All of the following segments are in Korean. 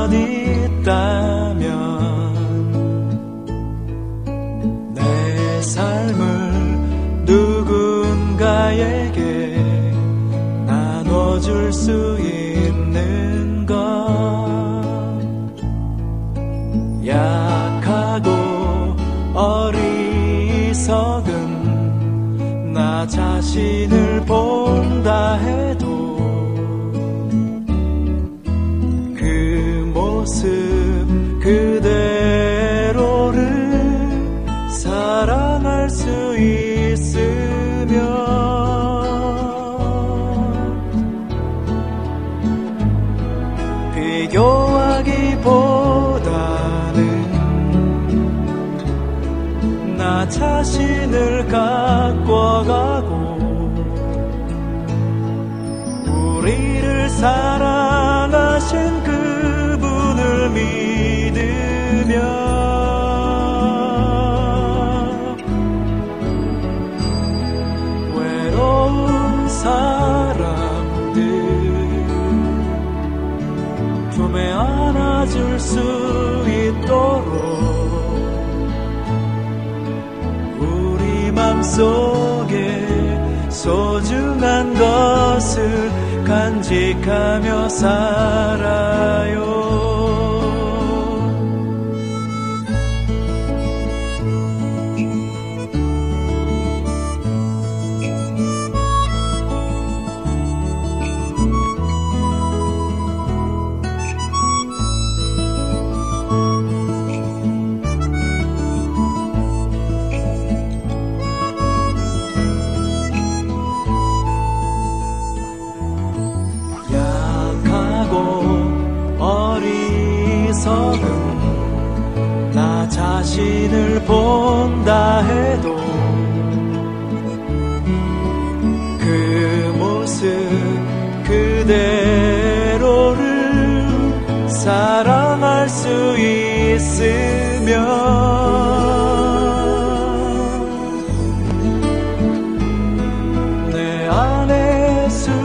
것 있다면 내 삶을 누군가에게 나눠줄 수 있는 것, 약하고 어리석은 나 자신을 본다 해도 그 모습 그대로를 사랑할 수 있으면 비교하기보다는 나 자신을 가꿔가고 우리를 사랑하신 그분을 믿으며 외로운 사람들 품에 안아줄 수 있도록 우리 맘속에 소중한 것을 간직하며 살아요. 나 자신을 본다 해도 그 모습 그대로를 사랑할 수 있으면 내 안에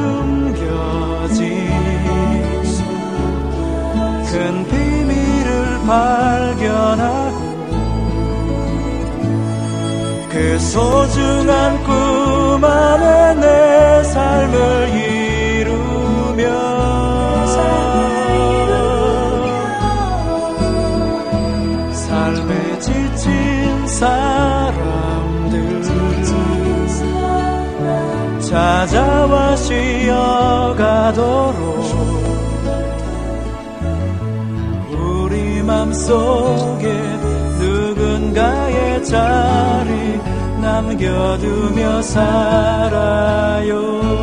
숨겨진 큰 발견하고 그 소중한 꿈 안에 내 삶을 이루며 삶에 지친 사람들 찾아와 쉬어가도록 맘속에 누군가의 자리 남겨두며 살아요.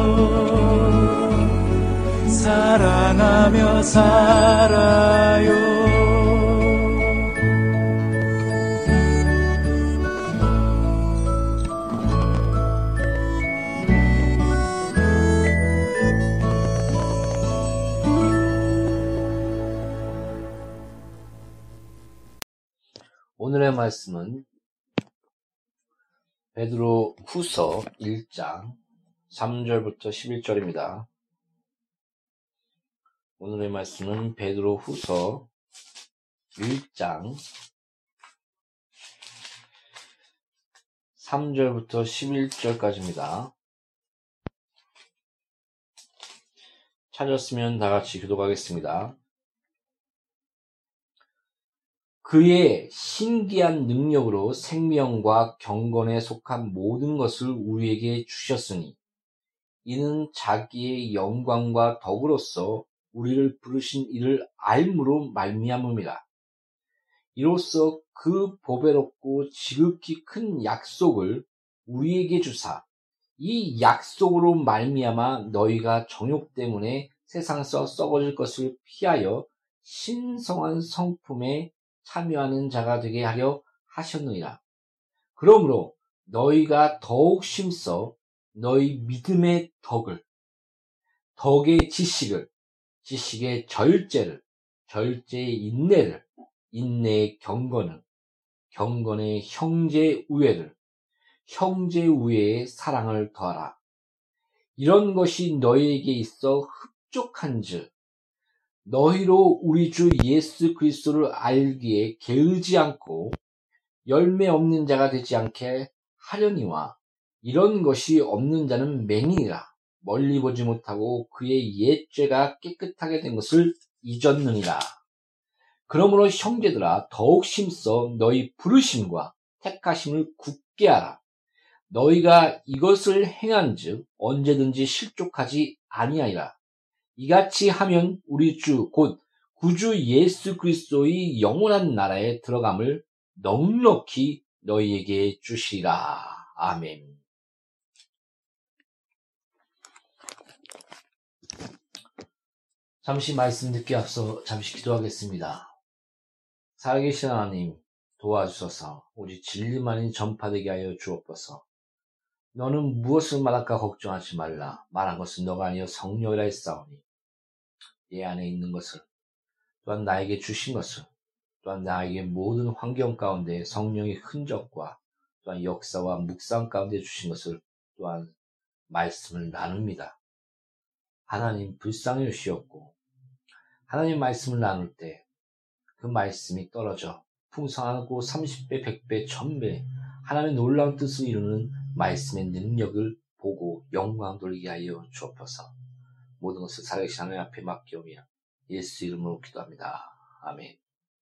사랑하며 살아요. 오늘의 말씀은 베드로 후서 1장 3절부터 11절입니다. 오늘의 말씀은 베드로 후서 1장 3절부터 11절까지입니다. 찾았으면 다 같이 교독하겠습니다. 그의 신기한 능력으로 생명과 경건에 속한 모든 것을 우리에게 주셨으니 이는 자기의 영광과 덕으로서 우리를 부르신 이를 알므로 말미암음이라. 이로써 그 보배롭고 지극히 큰 약속을 우리에게 주사 이 약속으로 말미암아 너희가 정욕 때문에 세상에서 썩어질 것을 피하여 신성한 성품에 참여하는 자가 되게 하려 하셨느니라. 그러므로 너희가 더욱 힘써 너희 믿음의 덕을, 덕의 지식을, 지식의 절제를, 절제의 인내를, 인내의 경건을, 경건의 형제 우애를, 형제 우애의 사랑을 더하라. 이런 것이 너희에게 있어 흡족한즉 너희로 우리 주 예수 그리스도를 알기에 게으르지 않고 열매 없는 자가 되지 않게 하려니와 이런 것이 없는 자는 맹인이라 멀리 보지 못하고 그의 옛 죄가 깨끗하게 된 것을 잊었느니라. 그러므로 형제들아 더욱 힘써 너희 부르심과 택하심을 굳게 하라. 너희가 이것을 행한즉 언제든지 실족하지 아니하리라. 이같이 하면 우리 주 곧 구주 예수 그리스도의 영원한 나라에 들어감을 넉넉히 너희에게 주시리라. 아멘. 잠시 말씀 듣기 앞서 잠시 기도하겠습니다. 살아계신 하나님 도와주소서. 우리 진리만이 전파되게 하여 주옵소서. 너는 무엇을 말할까 걱정하지 말라. 말한 것은 너가 아니여 성령이라 했사오니 내 안에 있는 것을 또한 나에게 주신 것을 또한 나에게 모든 환경 가운데 성령의 흔적과 또한 역사와 묵상 가운데 주신 것을 또한 말씀을 나눕니다. 하나님 불쌍히 여시옵고 하나님 말씀을 나눌 때 그 말씀이 떨어져 풍성하고 30배, 100배, 1000배 하나님의 놀라운 뜻을 이루는 말씀의 능력을 보고 영광 돌리게 하여 주옵소서. 모든 것을 살아계신 하나님 앞에 맡기오며 예수 이름으로 기도합니다. 아멘.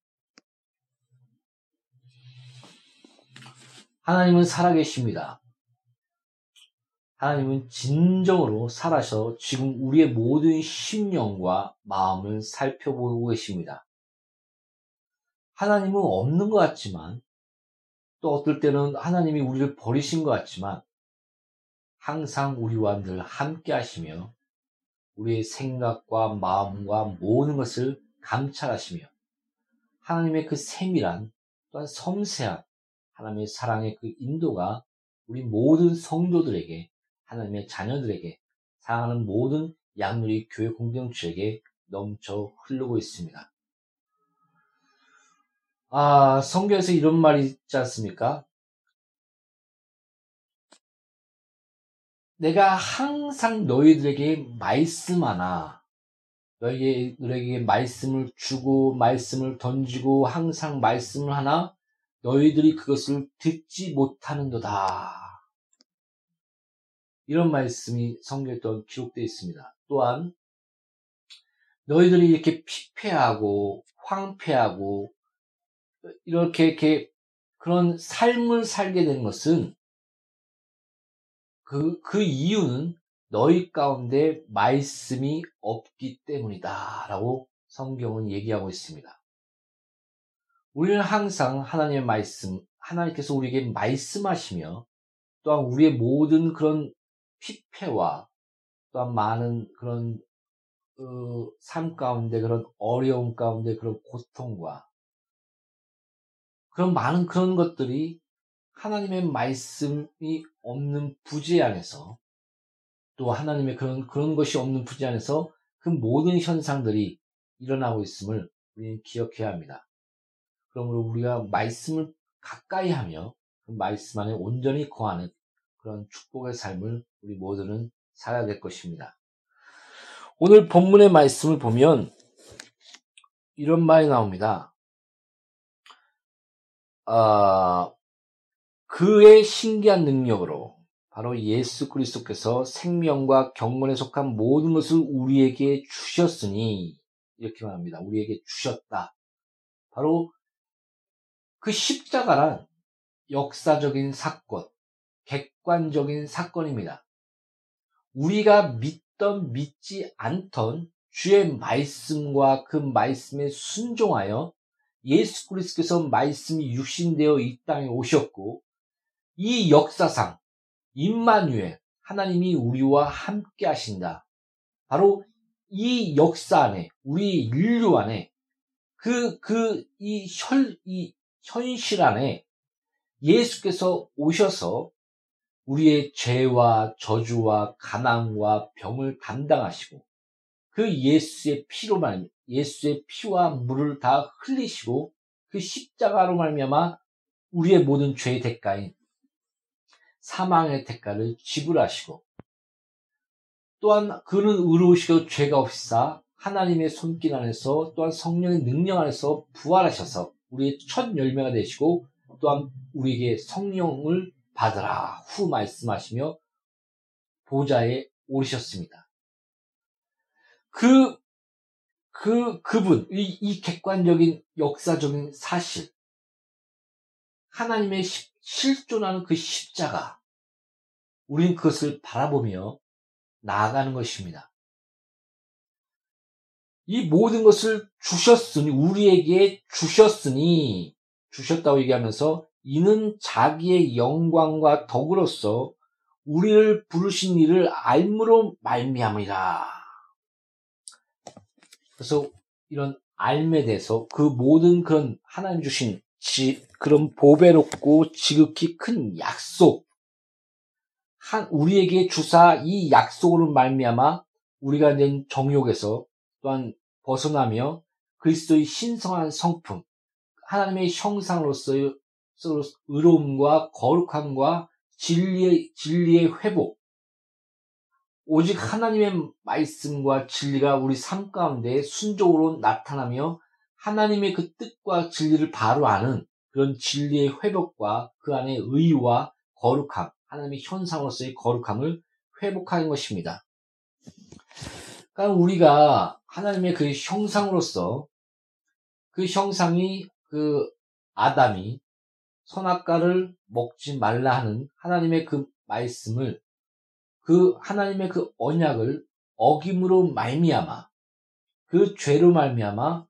하나님은 살아계십니다. 하나님은 진정으로 살아서 지금 우리의 모든 심령과 마음을 살펴보고 계십니다. 하나님은 없는 것 같지만 또 어떨 때는 하나님이 우리를 버리신 것 같지만 항상 우리와 늘 함께 하시며 우리의 생각과 마음과 모든 것을 감찰하시며 하나님의 그 세밀한 또한 섬세한 하나님의 사랑의 그 인도가 우리 모든 성도들에게 하나님의 자녀들에게 사랑하는 모든 양누리 교회 공동체에게 넘쳐 흐르고 있습니다. 성경에서 이런 말이 있지 않습니까? 내가 항상 너희들에게 말씀하나 너희들에게 말씀을 주고 말씀을 던지고 항상 말씀을 하나 너희들이 그것을 듣지 못하는도다. 이런 말씀이 성경에 또 기록되어 있습니다. 또한 너희들이 이렇게 피폐하고 황폐하고 이렇게 그런 삶을 살게 된 것은 그 이유는 너희 가운데 말씀이 없기 때문이다 라고 성경은 얘기하고 있습니다. 우리는 항상 하나님의 말씀, 하나님께서 우리에게 말씀하시며 또한 우리의 모든 그런 피폐와 또한 많은 그런 삶 가운데 그런 어려움 가운데 그런 고통과 그런 많은 그런 것들이 하나님의 말씀이 없는 부재 안에서 또 하나님의 그런 것이 없는 부재 안에서 그 모든 현상들이 일어나고 있음을 우리는 기억해야 합니다. 그러므로 우리가 말씀을 가까이 하며 그 말씀 안에 온전히 거하는 그런 축복의 삶을 우리 모두는 살아야 될 것입니다. 오늘 본문의 말씀을 보면 이런 말이 나옵니다. 그의 신기한 능력으로 바로 예수 그리스도께서 생명과 경건에 속한 모든 것을 우리에게 주셨으니 이렇게 말합니다. 우리에게 주셨다. 바로 그 십자가란 역사적인 사건, 객관적인 사건입니다. 우리가 믿던 믿지 않던 주의 말씀과 그 말씀에 순종하여 예수 그리스도께서 말씀이 육신되어 이 땅에 오셨고 이 역사상 임마누엘 하나님이 우리와 함께 하신다. 바로 이 역사 안에 우리 인류 안에 이 현실 안에 예수께서 오셔서 우리의 죄와 저주와 가난과 병을 담당하시고 그 예수의 피와 물을 다 흘리시고 그 십자가로 말미암아 우리의 모든 죄의 대가인 사망의 대가를 지불하시고 또한 그는 의로우시고 죄가 없사 하나님의 손길 안에서 또한 성령의 능력 안에서 부활하셔서 우리의 첫 열매가 되시고 또한 우리에게 성령을 받으라 후 말씀하시며 보좌에 오르셨습니다. 그분, 이 객관적인 역사적인 사실, 하나님의 실존하는 그 십자가, 우리는 그것을 바라보며 나아가는 것입니다. 이 모든 것을 우리에게 주셨다고 얘기하면서 이는 자기의 영광과 덕으로서 우리를 부르신 이를 알므로 말미암으리라. 그래서 이런 알에 대해서 그 모든 그런 하나님 주신 그런 보배롭고 지극히 큰 약속, 우리에게 주사 이 약속으로 말미암아 우리가 낸 정욕에서 또한 벗어나며 그리스도의 신성한 성품, 하나님의 형상으로서의 의로움과 거룩함과 진리의 회복, 오직 하나님의 말씀과 진리가 우리 삶 가운데 순종으로 나타나며 하나님의 그 뜻과 진리를 바로 아는 그런 진리의 회복과 그 안에 의와 거룩함, 하나님의 형상으로서의 거룩함을 회복하는 것입니다. 그러니까 우리가 하나님의 그 형상으로서 그 형상이 그 아담이 선악과를 먹지 말라 하는 하나님의 그 말씀을 그 하나님의 그 언약을 어김으로 말미암아 그 죄로 말미암아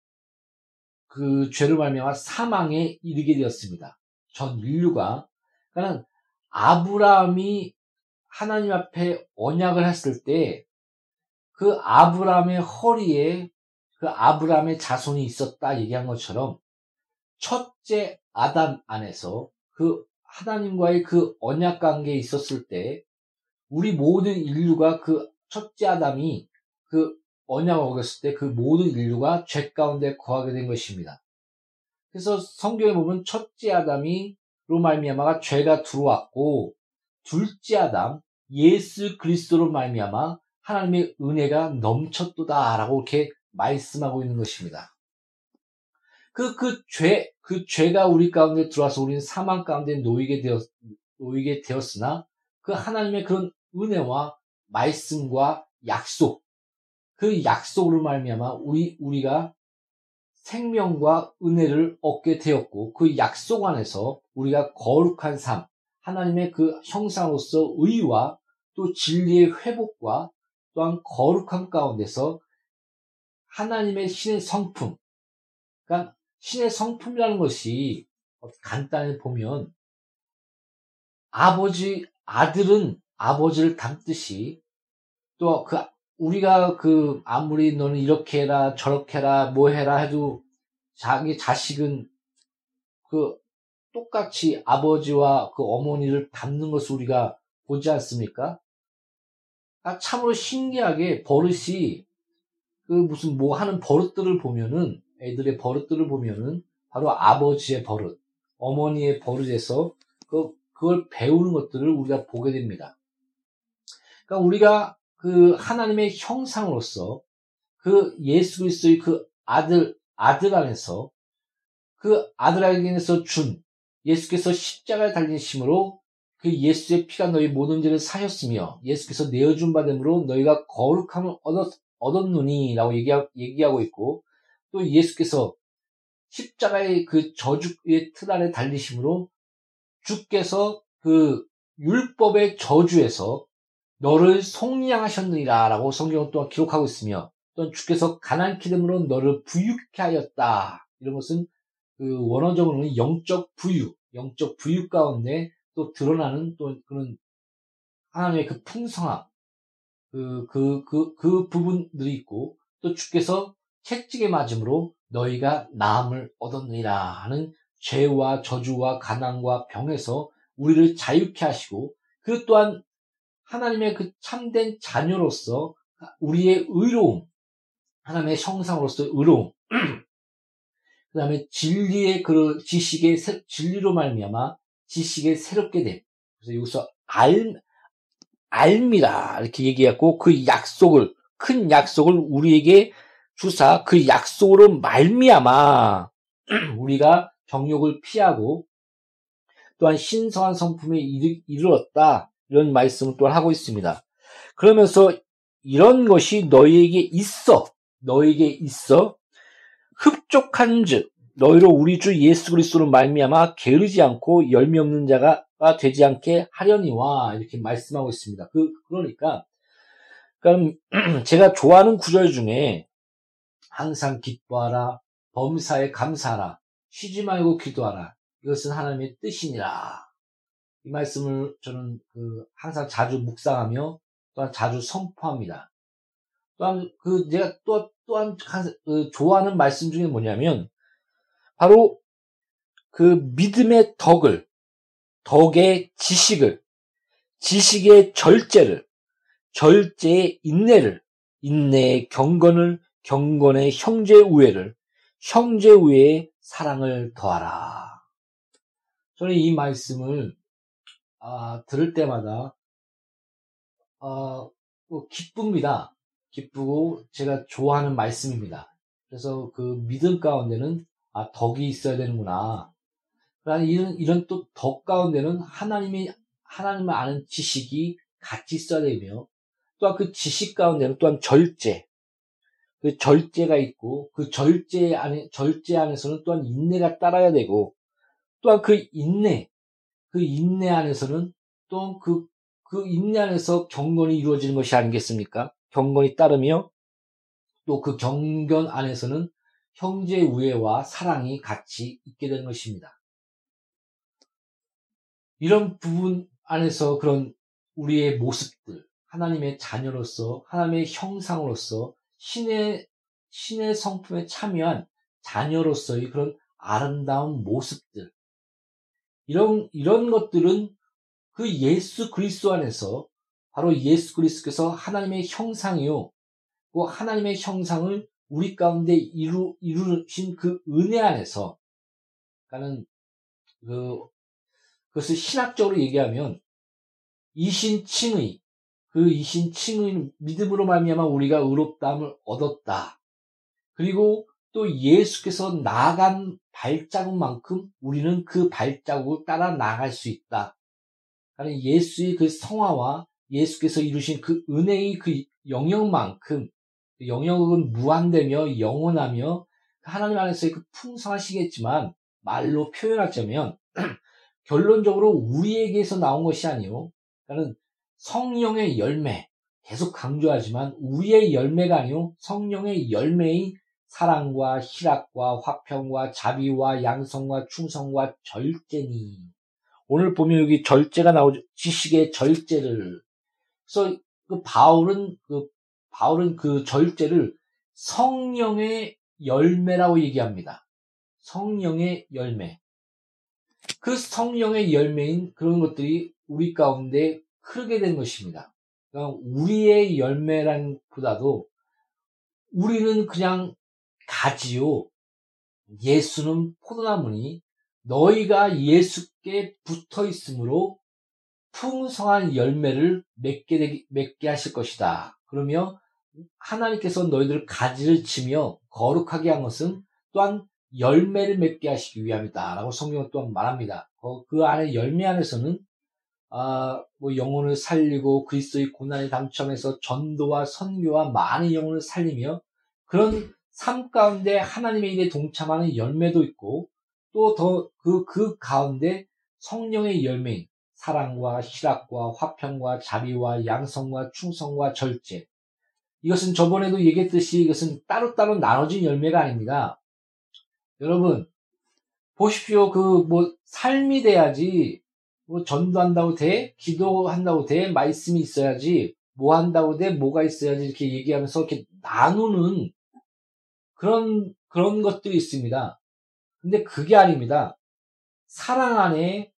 사망에 이르게 되었습니다. 전 인류가 그러니까 아브라함이 하나님 앞에 언약을 했을 때 그 아브라함의 허리에 그 아브라함의 자손이 있었다 얘기한 것처럼 첫째 아담 안에서 그 하나님과의 그 언약 관계에 있었을 때 우리 모든 인류가 그 첫째 아담이 그 언약을 어겼을 때 그 모든 인류가 죄 가운데 거하게 된 것입니다. 그래서 성경에 보면 첫째 아담이로 말미암아 죄가 들어왔고 둘째 아담 예수 그리스도로 말미암아 하나님의 은혜가 넘쳤도다라고 이렇게 말씀하고 있는 것입니다. 그 죄가 우리 가운데 들어와서 우리는 사망 가운데 놓이게 되었으나 그 하나님의 그런 은혜와 말씀과 약속, 그 약속으로 말미암아 우리가 생명과 은혜를 얻게 되었고 그 약속 안에서 우리가 거룩한 삶, 하나님의 그 형상으로서 의와 또 진리의 회복과 또한 거룩함 가운데서 하나님의 신의 성품, 그러니까 신의 성품이라는 것이 간단히 보면 아들은 아버지를 닮듯이 또 우리가 아무리 너는 이렇게 해라 저렇게 해라 뭐 해라 해도 자기 자식은 똑같이 아버지와 그 어머니를 닮는 것을 우리가 보지 않습니까? 참으로 신기하게 버릇이 무슨 뭐 하는 버릇들을 보면은 애들의 버릇들을 보면은 바로 아버지의 버릇, 어머니의 버릇에서 그걸 배우는 것들을 우리가 보게 됩니다. 그러니까 우리가 그 하나님의 형상으로서 그 예수 그리스도의 그 아들 안에서 그 아들 안에서 준 예수께서 십자가에 달리심으로 그 예수의 피가 너희 모든 죄를 사셨으며 예수께서 내어준 바됨으로 너희가 거룩함을 얻었느니 라고 얘기하고 있고 또 예수께서 십자가의 그 저주의 틀 아래 달리심으로 주께서 그 율법의 저주에서 너를 속량하셨느니라 라고 성경은 또한 기록하고 있으며 또 주께서 가난케 됨으로 너를 부유케 하였다. 이런 것은 그 원어적으로는 영적 부유 가운데 또 드러나는 또 그런 하나님의 그 풍성함 그 부분들이 있고 또 주께서 채찍에 맞음으로 너희가 나음을 얻었느니라 하는 죄와 저주와 가난과 병에서 우리를 자유케 하시고 그 또한 하나님의 그 참된 자녀로서 우리의 의로움, 하나님의 형상으로서 의로움, 그 다음에 진리의 그 진리로 말미암아 지식에 새롭게 됨. 그래서 여기서 알미라 이렇게 얘기했고 그 약속을 큰 약속을 우리에게 주사 그 약속으로 말미암아 우리가 정욕을 피하고 또한 신성한 성품에 이르렀다. 이런 말씀을 또한 하고 있습니다. 그러면서 이런 것이 너희에게 있어. 흡족한즉 너희로 우리 주 예수 그리스도로 말미암아 게으르지 않고 열매 없는 자가 되지 않게 하려니와 이렇게 말씀하고 있습니다. 그러니까 제가 좋아하는 구절 중에 항상 기뻐하라, 범사에 감사하라, 쉬지 말고 기도하라. 이것은 하나님의 뜻이니라. 이 말씀을 저는 항상 자주 묵상하며 또한 자주 선포합니다. 또한 제가 또한 좋아하는 말씀 중에 뭐냐면 바로 믿음의 덕의 지식을, 지식의 절제를, 절제의 인내를, 인내의 경건을, 경건의 형제 우애를, 형제 우애의 사랑을 더하라. 저는 이 말씀을 들을 때마다 기쁩니다. 기쁘고 제가 좋아하는 말씀입니다. 그래서 믿음 가운데는 덕이 있어야 되는구나. 이런 또 덕 가운데는 하나님을 아는 지식이 같이 있어야 되며, 또한 그 지식 가운데는 또한 절제가 있고, 절제 안에서는 또한 인내가 따라야 되고, 또한 그 인내 안에서는 또 그 인내 안에서 경건이 이루어지는 것이 아니겠습니까? 경건이 따르며, 또 그 경건 안에서는 형제 우애와 사랑이 같이 있게 되는 것입니다. 이런 부분 안에서 그런 우리의 모습들, 하나님의 자녀로서, 하나님의 형상으로서, 신의 성품에 참여한 자녀로서의 그런 아름다운 모습들, 이런 것들은 그 예수 그리스도 안에서, 바로 예수 그리스도께서 하나님의 형상이요, 그 하나님의 형상을 우리 가운데 이루신 그 은혜 안에서, 그러니까는 그것을 신학적으로 얘기하면 이신칭의 믿음으로 말미암아 우리가 의롭다함을 얻었다. 그리고 또 예수께서 나아간 발자국만큼 우리는 그 발자국을 따라 나아갈 수 있다. 그러니까 예수의 그 성화와 예수께서 이루신 그 은혜의 그 영역만큼, 영역은 무한되며 영원하며 하나님 안에서의 그 풍성하시겠지만, 말로 표현하자면 결론적으로 우리에게서 나온 것이 아니요, 그러니까 성령의 열매, 계속 강조하지만 우리의 열매가 아니요, 성령의 열매인 사랑과 희락과 화평과 자비와 양성과 충성과 절제니. 오늘 보면 여기 절제가 나오죠. 지식의 절제를. 그래서 바울은 그 절제를 성령의 열매라고 얘기합니다. 성령의 열매. 그 성령의 열매인 그런 것들이 우리 가운데 흐르게 된 것입니다. 그러니까 우리의 열매란 보다도 우리는 그냥 가지요. 예수는 포도나무니 너희가 예수께 붙어 있으므로 풍성한 열매를 맺게 하실 것이다. 그러며 하나님께서 너희들 가지를 치며 거룩하게 한 것은 또한 열매를 맺게 하시기 위함이다. 라고 성경은 또한 말합니다. 그 안에 열매 안에서는 영혼을 살리고 그리스도의 고난에 당첨해서 전도와 선교와 많은 영혼을 살리며 그런 삶 가운데 하나님의 일에 동참하는 열매도 있고, 또 그 가운데 성령의 열매인 사랑과 희락과 화평과 자비와 양성과 충성과 절제, 이것은 저번에도 얘기했듯이 이것은 따로따로 나눠진 열매가 아닙니다. 여러분 보십시오. 삶이 돼야지 전도한다고 돼? 기도한다고 돼? 말씀이 있어야지? 뭐 한다고 돼? 뭐가 있어야지? 이렇게 얘기하면서 이렇게 나누는 그런 것들이 있습니다. 근데 그게 아닙니다. 사랑 안에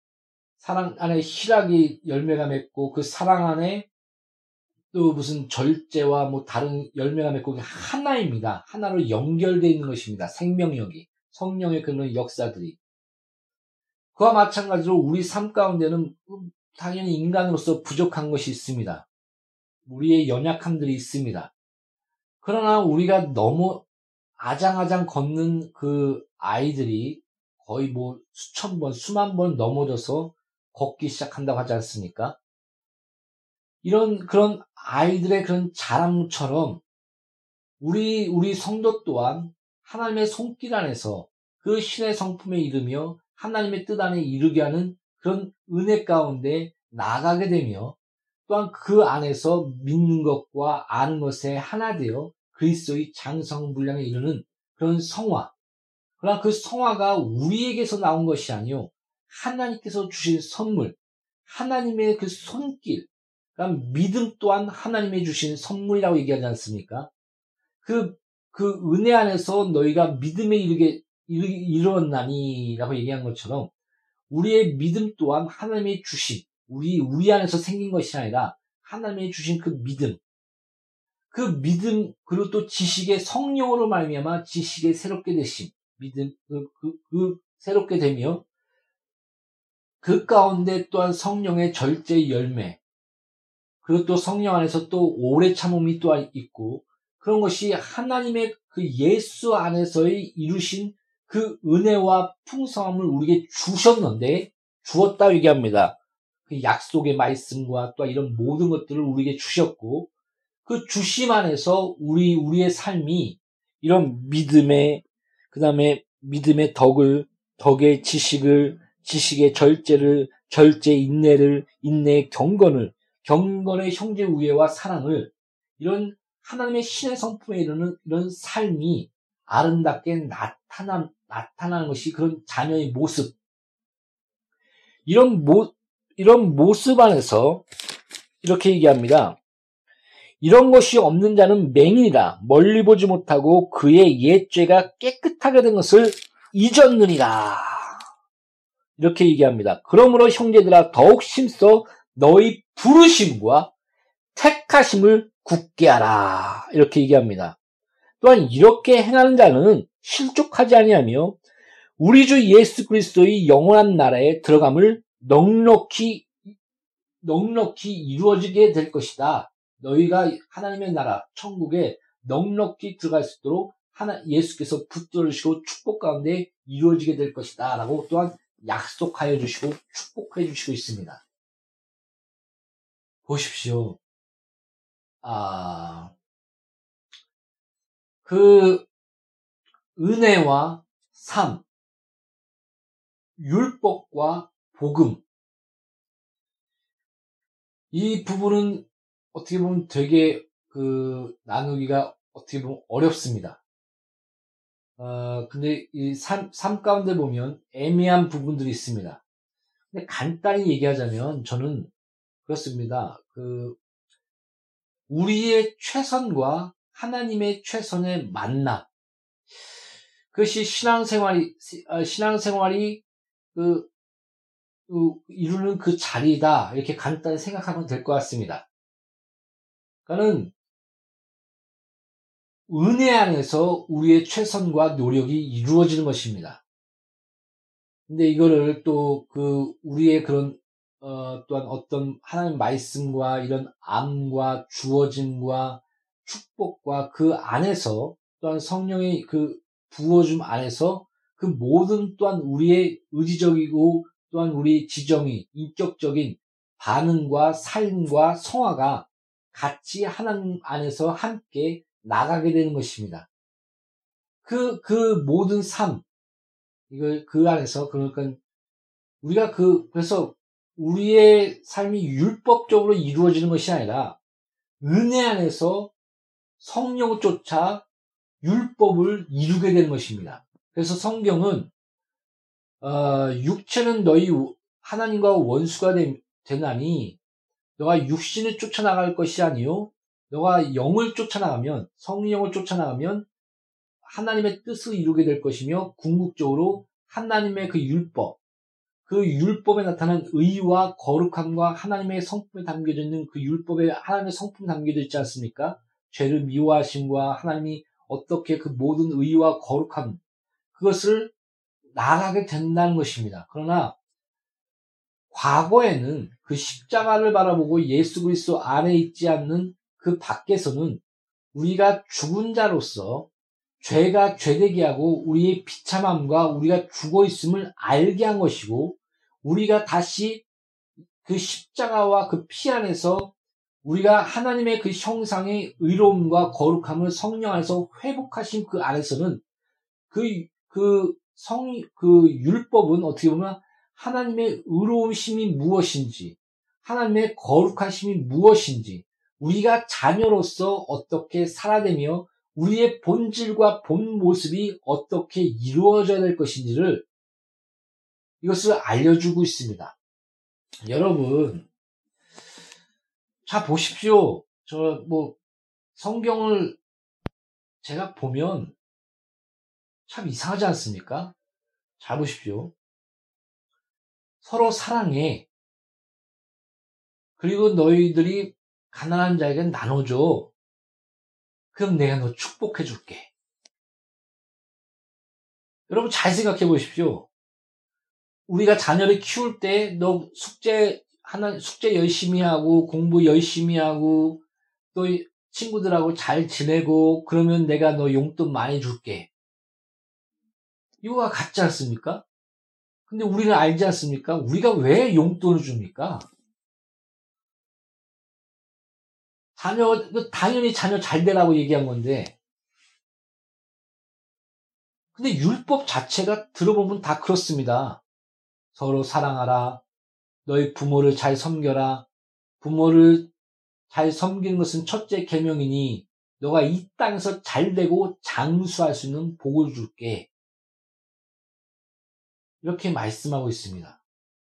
희락이 열매가 맺고, 그 사랑 안에 또 무슨 절제와 다른 열매가 맺고, 하나입니다. 하나로 연결되어 있는 것입니다. 생명력이. 성령의 그런 역사들이. 그와 마찬가지로 우리 삶 가운데는 당연히 인간으로서 부족한 것이 있습니다. 우리의 연약함들이 있습니다. 그러나 우리가 너무 아장아장 걷는 그 아이들이 거의 뭐 수천 번, 수만 번 넘어져서 걷기 시작한다고 하지 않습니까? 그런 아이들의 그런 자랑처럼 우리 성도 또한 하나님의 손길 안에서 그 신의 성품에 이르며 하나님의 뜻 안에 이르게 하는 그런 은혜 가운데 나아가게 되며 또한 그 안에서 믿는 것과 아는 것에 하나 되어 그리스도의 장성분량에 이르는 그런 성화. 그러나 그 성화가 우리에게서 나온 것이 아니요 하나님께서 주신 선물, 하나님의 그 손길, 그러니까 믿음 또한 하나님의 주신 선물이라고 얘기하지 않습니까? 그 은혜 안에서 너희가 믿음에 이르렀나니라고 얘기한 것처럼 우리의 믿음 또한 하나님의 주신, 우리 안에서 생긴 것이 아니라 하나님의 주신 그 믿음, 그리고 또 지식의 성령으로 말미암아 지식의 새롭게 되심, 믿음, 새롭게 되며 그 가운데 또한 성령의 절제의 열매, 그리고 또 성령 안에서 또 오래 참음이 또한 있고, 그런 것이 하나님의 그 예수 안에서의 이루신 그 은혜와 풍성함을 우리에게 주었다 얘기합니다. 그 약속의 말씀과 또 이런 모든 것들을 우리에게 주셨고, 그 주심 안에서 우리의 삶이 이런 그 다음에 믿음의 덕의 지식의 절제의 인내를, 인내의 경건의 형제 우애와 사랑을, 이런 하나님의 신의 성품에 이르는 이런 삶이 아름답게 나타나는 것이 그런 자녀의 모습. 이런 모습 안에서 이렇게 얘기합니다. 이런 것이 없는 자는 맹인이라 멀리 보지 못하고 그의 옛죄가 깨끗하게 된 것을 잊었느니라. 이렇게 얘기합니다. 그러므로 형제들아 더욱 힘써 너희 부르심과 택하심을 굳게 하라. 이렇게 얘기합니다. 또한 이렇게 행하는 자는 실족하지 아니하며 우리 주 예수 그리스도의 영원한 나라에 들어감을 넉넉히 이루어지게 될 것이다. 너희가 하나님의 나라, 천국에 넉넉히 들어갈 수 있도록 예수께서 붙들으시고 축복 가운데 이루어지게 될 것이다. 라고 또한 약속하여 주시고 축복해 주시고 있습니다. 보십시오. 그 은혜와 삶, 율법과 복음, 이 부분은 어떻게 보면 되게 나누기가 어떻게 보면 어렵습니다. 근데 이 삶 가운데 보면 애매한 부분들이 있습니다. 근데 간단히 얘기하자면 저는 그렇습니다. 우리의 최선과 하나님의 최선의 만남. 그것이 신앙생활이 이루는 그 자리다. 이렇게 간단히 생각하면 될 것 같습니다. 그러니까는 은혜 안에서 우리의 최선과 노력이 이루어지는 것입니다. 근데 이거를 또 우리의 그런 또한 어떤 하나님 말씀과 이런 암과 주어짐과 축복과 그 안에서 또한 성령의 그 부어줌 안에서 그 모든 또한 우리의 의지적이고 또한 우리 지정이 인격적인 반응과 삶과 성화가 같이 하나님 안에서 함께 나가게 되는 것입니다. 그 모든 삶, 이걸 그 안에서, 그러니까 우리가 그래서 우리의 삶이 율법적으로 이루어지는 것이 아니라 은혜 안에서 성령을 쫓아 율법을 이루게 되는 것입니다. 그래서 성경은 육체는 너희 하나님과 원수가 되나니 너가 육신을 쫓아나갈 것이 아니요 너가 영을 쫓아나가면, 성령을 쫓아나가면 하나님의 뜻을 이루게 될 것이며 궁극적으로 하나님의 그 율법에 나타난 의와 거룩함과 하나님의 성품에 담겨져 있는 그 율법에 하나님의 성품이 담겨져 있지 않습니까? 죄를 미워하심과 하나님이 어떻게 그 모든 의와 거룩함, 그것을 나아가게 된다는 것입니다. 그러나 과거에는 그 십자가를 바라보고 예수 그리스도 안에 있지 않는 그 밖에서는 우리가 죽은 자로서 죄가 죄되게 하고 우리의 비참함과 우리가 죽어 있음을 알게 한 것이고, 우리가 다시 그 십자가와 그 피 안에서 우리가 하나님의 그 형상의 의로움과 거룩함을 성령 안에서 회복하신 그 안에서는 그 율법은 어떻게 보면 하나님의 의로우심이 무엇인지, 하나님의 거룩하심이 무엇인지, 우리가 자녀로서 어떻게 살아내며 우리의 본질과 본 모습이 어떻게 이루어져야 될 것인지를 이것을 알려주고 있습니다. 여러분, 자 보십시오. 성경을 제가 보면 참 이상하지 않습니까? 잘 보십시오. 서로 사랑해. 그리고 너희들이 가난한 자에게 나눠줘. 그럼 내가 너 축복해 줄게. 여러분 잘 생각해 보십시오. 우리가 자녀를 키울 때 너 숙제 열심히 하고 공부 열심히 하고 또 친구들하고 잘 지내고 그러면 내가 너 용돈 많이 줄게. 이거가 같지 않습니까? 근데 우리는 알지 않습니까? 우리가 왜 용돈을 줍니까? 당연히 자녀 잘 되라고 얘기한 건데, 근데 율법 자체가 들어보면 다 그렇습니다. 서로 사랑하라. 너희 부모를 잘 섬겨라. 부모를 잘 섬기는 것은 첫째 계명이니 너가 이 땅에서 잘 되고 장수할 수 있는 복을 줄게. 이렇게 말씀하고 있습니다.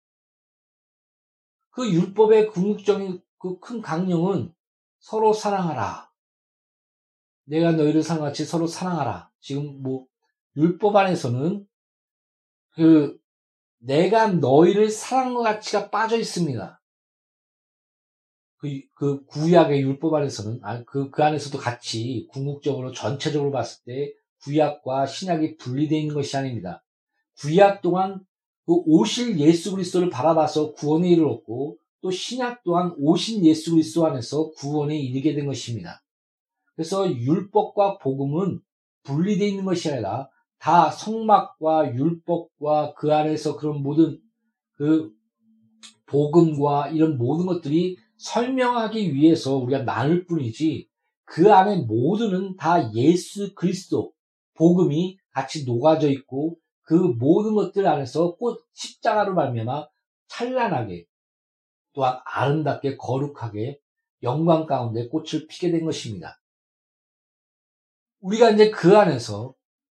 그 율법의 궁극적인 그 큰 강령은 서로 사랑하라. 내가 너희를 사랑같이 서로 사랑하라. 지금 율법 안에서는 내가 너희를 사랑한 것 가치가 빠져 있습니다. 그 구약의 율법 안에서는, 그 안에서도 같이 궁극적으로 전체적으로 봤을 때 구약과 신약이 분리되어 있는 것이 아닙니다. 구약 또한 그 오실 예수 그리스도를 바라봐서 구원에 이르렀고, 또 신약 또한 오신 예수 그리스도 안에서 구원에 이르게 된 것입니다. 그래서 율법과 복음은 분리되어 있는 것이 아니라 다 성막과 율법과 그 안에서 그런 모든 그 복음과 이런 모든 것들이 설명하기 위해서 우리가 나눌 뿐이지, 그 안에 모두는 다 예수 그리스도 복음이 같이 녹아져 있고, 그 모든 것들 안에서 꼭 십자가로 말미암아 찬란하게 또한 아름답게 거룩하게 영광 가운데 꽃을 피게 된 것입니다. 우리가 이제 그 안에서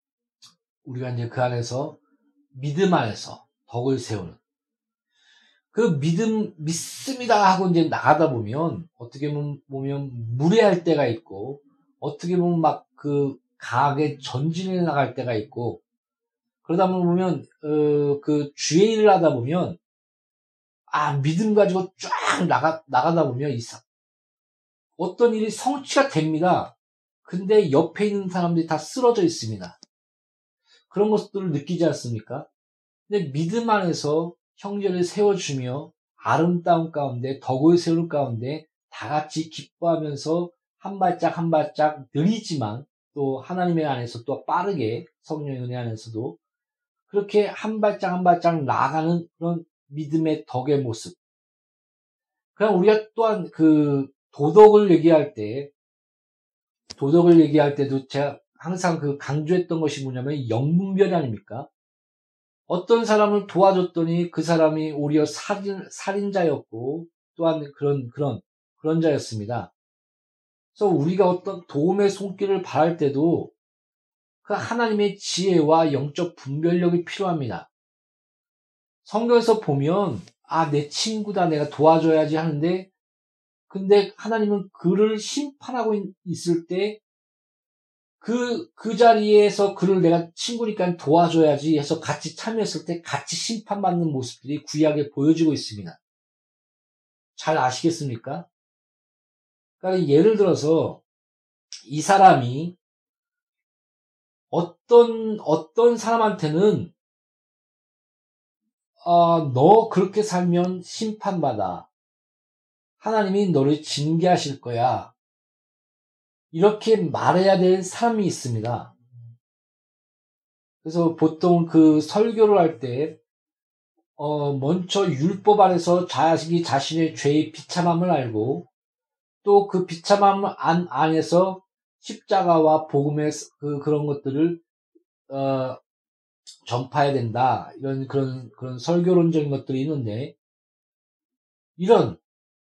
믿음 안에서 덕을 세우는 그 믿습니다 하고 이제 나가다 보면 어떻게 보면 무례할 때가 있고, 어떻게 보면 강하게 전진해 나갈 때가 있고, 그러다 보면 그 주의 일을 하다 보면 믿음 가지고 쫙 나가다 보면 어떤 일이 성취가 됩니다. 근데 옆에 있는 사람들이 다 쓰러져 있습니다. 그런 것들을 느끼지 않습니까? 근데 믿음 안에서 형제를 세워주며 아름다운 가운데 덕을 세울 가운데 다 같이 기뻐하면서 한 발짝 한 발짝 느리지만 또 하나님의 안에서 또 빠르게 성령의 은혜 안에서도 그렇게 한 발짝 한 발짝 나아가는 그런 믿음의 덕의 모습. 그럼 우리가 또한 그 도덕을 얘기할 때도 제가 항상 강조했던 것이 뭐냐면 영분별 아닙니까? 어떤 사람을 도와줬더니 그 사람이 오히려 살인자였고 또한 그런 자였습니다. 그래서 우리가 어떤 도움의 손길을 바랄 때도 그 하나님의 지혜와 영적 분별력이 필요합니다. 성경에서 보면 내 친구다 내가 도와줘야지 하는데, 근데 하나님은 그를 심판하고 있을 때 그 자리에서 그를 내가 친구니까 도와줘야지 해서 같이 참여했을 때 같이 심판받는 모습들이 구약에 보여지고 있습니다. 잘 아시겠습니까? 그러니까 예를 들어서 이 사람이 어떤 사람한테는 너 그렇게 살면 심판받아. 하나님이 너를 징계하실 거야. 이렇게 말해야 될 사람이 있습니다. 그래서 보통 그 설교를 할 때, 먼저 율법 안에서 자식이 자신의 죄의 비참함을 알고, 또 그 비참함 안에서 십자가와 복음의 그런 것들을, 전파해야 된다. 이런 그런 설교론적인 것들이 있는데, 이런,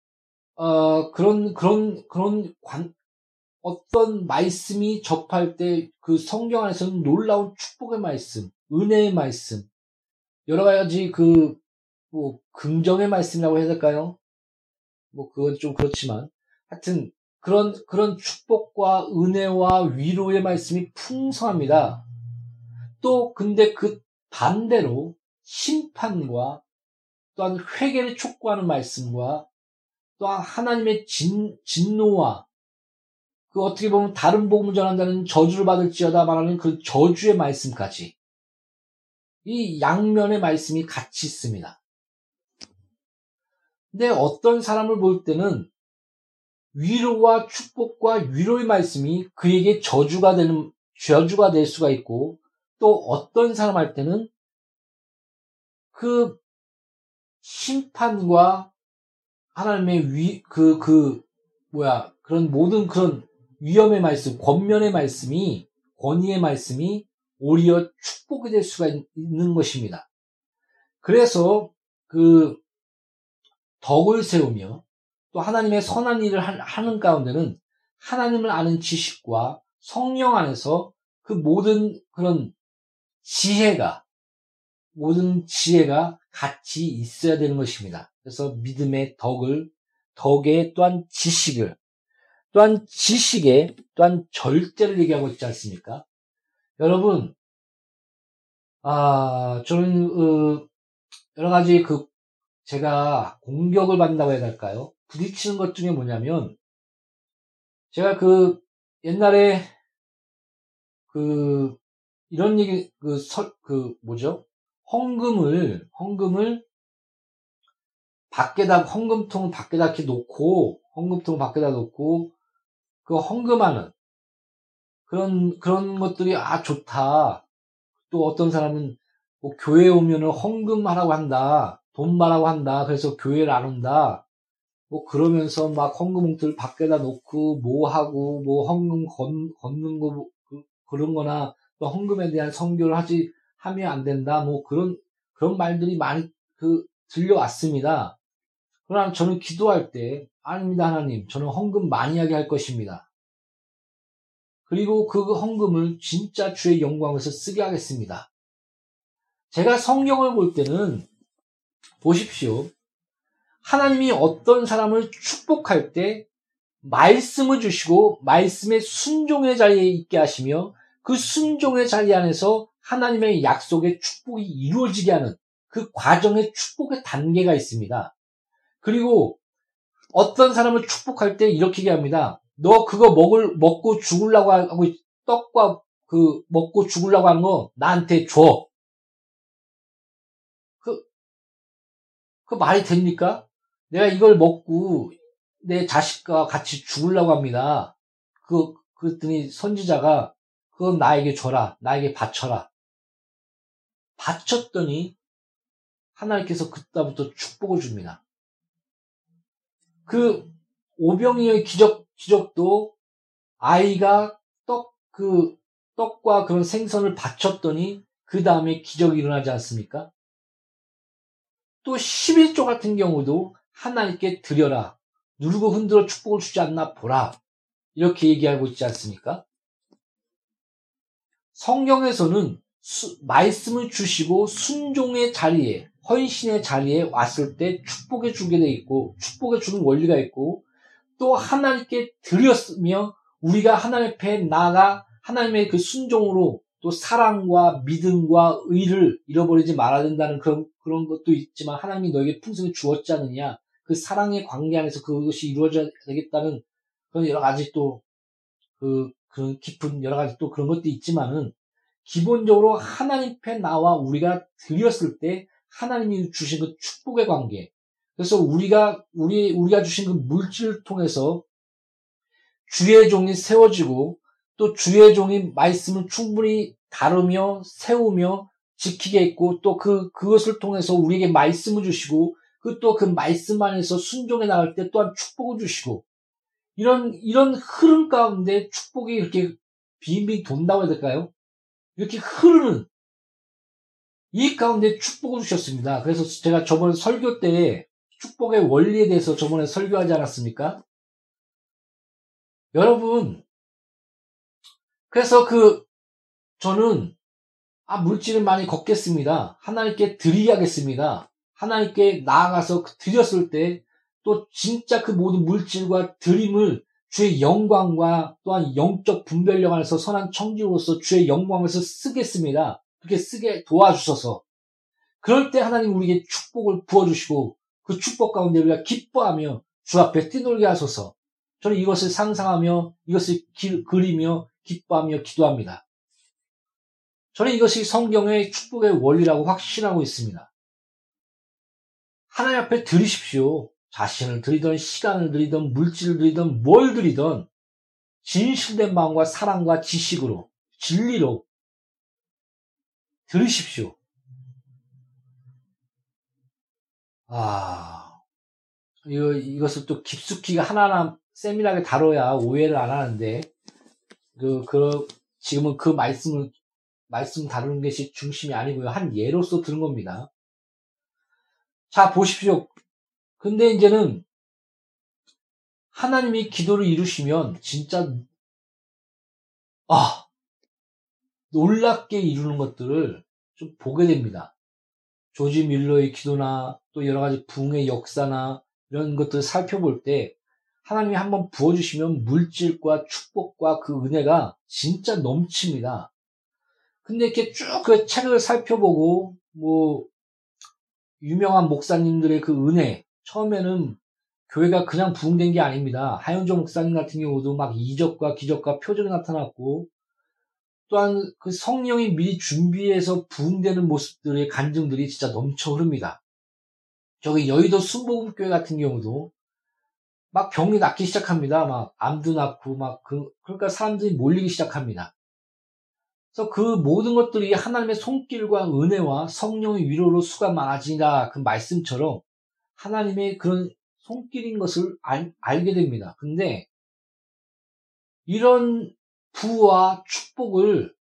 어떤 말씀이 접할 때 그 성경 안에서는 놀라운 축복의 말씀, 은혜의 말씀, 여러 가지 뭐, 긍정의 말씀이라고 해야 될까요? 뭐, 그건 좀 그렇지만, 하여튼, 그런 축복과 은혜와 위로의 말씀이 풍성합니다. 또, 근데 그 반대로 심판과 또한 회개를 촉구하는 말씀과 또한 하나님의 진노와 그 어떻게 보면 다른 복음을 전한다는 저주를 받을지어다 말하는 그 저주의 말씀까지 이 양면의 말씀이 같이 있습니다. 근데 어떤 사람을 볼 때는 위로와 축복과 위로의 말씀이 그에게 저주가 될 수가 있고, 또 어떤 사람 할 때는 그 심판과 하나님의 그런 모든 그런 위험의 말씀, 권면의 말씀이, 권위의 말씀이 오히려 축복이 될 수가 있는 것입니다. 그래서 그 덕을 세우며 또 하나님의 선한 일을 하는 가운데는 하나님을 아는 지식과 성령 안에서 그 모든 지혜가 같이 있어야 되는 것입니다. 그래서 믿음의 덕에 또한 지식에 또한 절제를 얘기하고 있지 않습니까? 여러분, 저는 여러 가지 제가 공격을 받는다고 해야 될까요? 부딪히는 것 중에 뭐냐면, 제가 옛날에 이런 얘기 헌금을 헌금통을 밖에다 이렇게 놓고 그 헌금하는 그런 것들이 좋다. 또 어떤 사람은 뭐 교회에 오면은 헌금하라고 한다. 돈 마라고 한다. 그래서 교회를 안 온다. 뭐 그러면서 막 헌금 봉투를 밖에다 놓고 뭐 하고 뭐 헌금 걷는 거 그런 거나 또 헌금에 대한 선교를 하면 안 된다. 뭐 그런 말들이 많이 들려왔습니다. 그러나 저는 기도할 때 아닙니다. 하나님, 저는 헌금 많이 하게 할 것입니다. 그리고 그 헌금을 진짜 주의 영광을 위해서 쓰게 하겠습니다. 제가 성경을 볼 때는 보십시오. 하나님이 어떤 사람을 축복할 때 말씀을 주시고 말씀의 순종의 자리에 있게 하시며 그 순종의 자리 안에서 하나님의 약속의 축복이 이루어지게 하는 그 과정의 축복의 단계가 있습니다. 그리고 어떤 사람을 축복할 때 이렇게 얘기합니다. 너 그거 먹고 죽으려고 하고 떡과 먹고 죽으려고 하는 거 나한테 줘. 그 말이 됩니까? 내가 이걸 먹고 내 자식과 같이 죽으려고 합니다. 그랬더니 선지자가 그건 나에게 줘라. 나에게 바쳐라. 바쳤더니 하나님께서 그때부터 축복을 줍니다. 그 오병이어의 기적도 아이가 떡과 그런 생선을 바쳤더니 그 다음에 기적이 일어나지 않습니까? 또 11조 같은 경우도 하나님께 드려라. 누르고 흔들어 축복을 주지 않나 보라. 이렇게 얘기하고 있지 않습니까? 성경에서는 말씀을 주시고 순종의 자리에, 헌신의 자리에 왔을 때 축복해 주게 돼 있고, 축복해 주는 원리가 있고, 또 하나님께 드렸으며 우리가 하나님 앞에 나아가 하나님의 그 순종으로 또 사랑과 믿음과 의를 잃어버리지 말아야 된다는 그런 것도 있지만 하나님이 너에게 풍성히 주었지 않느냐. 그 사랑의 관계 안에서 그것이 이루어져야 되겠다는 그런 여러 가지 또 그런 깊은 여러 가지 또 그런 것도 있지만은 기본적으로 하나님 앞에 나와 우리가 드렸을 때 하나님이 주신 그 축복의 관계. 그래서 우리가 주신 그 물질을 통해서 주의 종이 세워지고 또 주의 종이 말씀을 충분히 다루며 세우며 지키게 있고 또 그것을 통해서 우리에게 말씀을 주시고 또 그 말씀 안에서 순종해 나갈 때 또한 축복을 주시고 이런 흐름 가운데 축복이 이렇게 빙빙 돈다고 해야 될까요? 이렇게 흐르는 이 가운데 축복을 주셨습니다. 그래서 제가 저번 설교 때 축복의 원리에 대해서 저번에 설교하지 않았습니까? 여러분, 그래서 저는 물질을 많이 걷겠습니다. 하나님께 드리겠습니다. 하나님께 나아가서 드렸을 때 또 진짜 그 모든 물질과 드림을 주의 영광과 또한 영적 분별력 안에서 선한 청지로서 주의 영광에서 쓰겠습니다. 그렇게 쓰게 도와주셔서 그럴 때 하나님 우리에게 축복을 부어주시고 그 축복 가운데 우리가 기뻐하며 주 앞에 뛰놀게 하소서. 저는 이것을 상상하며 이것을 그리며 기뻐하며 기도합니다. 저는 이것이 성경의 축복의 원리라고 확신하고 있습니다. 하나님 앞에 드리십시오. 자신을 드리던 시간을 드리던 물질을 드리던 뭘 드리던 진실된 마음과 사랑과 지식으로 진리로 드리십시오. 이것을 또 깊숙이 하나하나 세밀하게 다뤄야 오해를 안 하는데 지금은 그 말씀 다루는 것이 중심이 아니고요. 한 예로서 들은 겁니다. 자, 보십시오. 근데 이제는 하나님이 기도를 이루시면 진짜 놀랍게 이루는 것들을 좀 보게 됩니다. 조지 밀러의 기도나 또 여러 가지 부흥의 역사나 이런 것들을 살펴볼 때 하나님이 한번 부어주시면 물질과 축복과 그 은혜가 진짜 넘칩니다. 근데 이렇게 쭉 그 책을 살펴보고 유명한 목사님들의 그 은혜, 처음에는 교회가 그냥 부흥된 게 아닙니다. 하윤조 목사님 같은 경우도 막 이적과 기적과 표적이 나타났고 또한 그 성령이 미리 준비해서 부흥되는 모습들의 간증들이 진짜 넘쳐 흐릅니다. 저기 여의도 순복음교회 같은 경우도 막 병이 낫기 시작합니다. 막 암도 낫고 그러니까 사람들이 몰리기 시작합니다. 그래서 그 모든 것들이 하나님의 손길과 은혜와 성령의 위로로 수가 많아지라 그 말씀처럼 하나님의 그런 손길인 것을 알게 됩니다. 근데 이런 부와 축복을